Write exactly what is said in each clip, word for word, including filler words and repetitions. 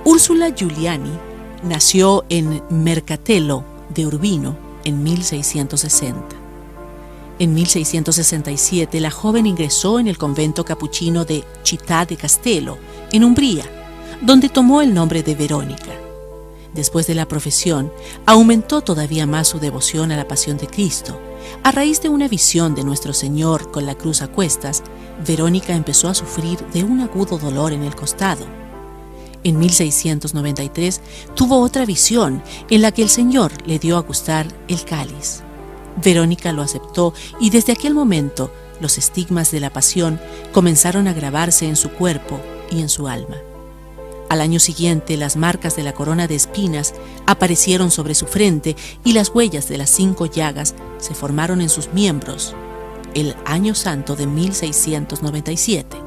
Úrsula Giuliani nació en Mercatello de Urbino en mil seiscientos sesenta. En mil seiscientos sesenta y siete, la joven ingresó en el convento capuchino de Città di Castello, en Umbría, donde tomó el nombre de Verónica. Después de la profesión, aumentó todavía más su devoción a la pasión de Cristo. A raíz de una visión de Nuestro Señor con la cruz a cuestas, Verónica empezó a sufrir de un agudo dolor en el costado. En mil seiscientos noventa y tres tuvo otra visión en la que el Señor le dio a gustar el cáliz. Verónica lo aceptó y desde aquel momento los estigmas de la pasión comenzaron a grabarse en su cuerpo y en su alma. Al año siguiente, las marcas de la corona de espinas aparecieron sobre su frente y las huellas de las cinco llagas se formaron en sus miembros, el año santo de mil seiscientos noventa y siete.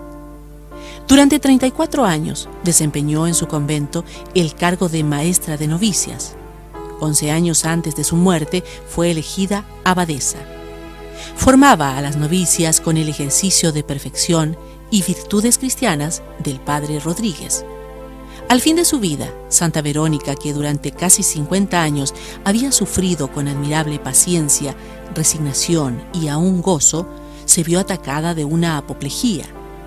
Durante treinta y cuatro años desempeñó en su convento el cargo de maestra de novicias. Once años antes de su muerte fue elegida abadesa. Formaba a las novicias con el ejercicio de perfección y virtudes cristianas del padre Rodríguez. Al fin de su vida, Santa Verónica, que durante casi cincuenta años había sufrido con admirable paciencia, resignación y aún gozo, se vio atacada de una apoplejía.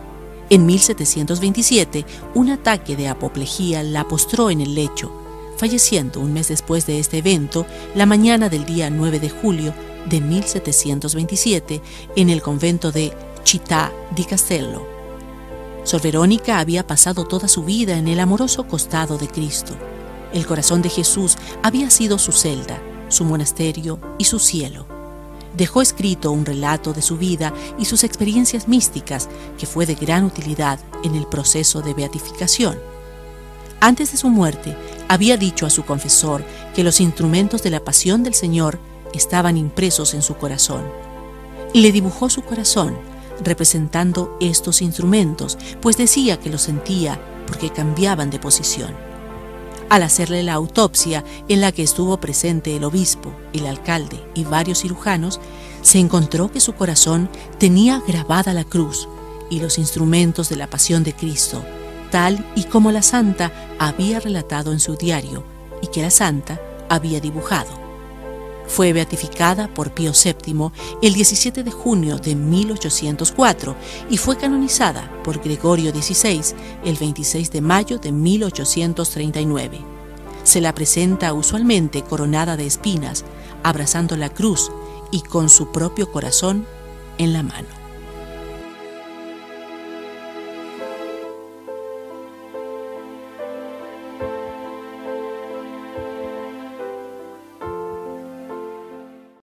En mil setecientos veintisiete, un ataque de apoplejía la postró en el lecho, falleciendo un mes después de este evento, la mañana del día nueve de julio de mil setecientos veintisiete, en el convento de Città di Castello. Sor Verónica había pasado toda su vida en el amoroso costado de Cristo. El corazón de Jesús había sido su celda, su monasterio y su cielo. Dejó escrito un relato de su vida y sus experiencias místicas que fue de gran utilidad en el proceso de beatificación. Antes de su muerte, había dicho a su confesor que los instrumentos de la pasión del Señor estaban impresos en su corazón. Y le dibujó su corazón, representando estos instrumentos, pues decía que los sentía porque cambiaban de posición. Al hacerle la autopsia, en la que estuvo presente el obispo, el alcalde y varios cirujanos, se encontró que su corazón tenía grabada la cruz y los instrumentos de la pasión de Cristo, tal y como la santa había relatado en su diario y que la santa había dibujado. Fue beatificada por Pío séptimo el diecisiete de junio de mil ochocientos cuatro y fue canonizada por Gregorio dieciséis el veintiséis de mayo de mil ochocientos treinta y nueve. Se la presenta usualmente coronada de espinas, abrazando la cruz y con su propio corazón en la mano.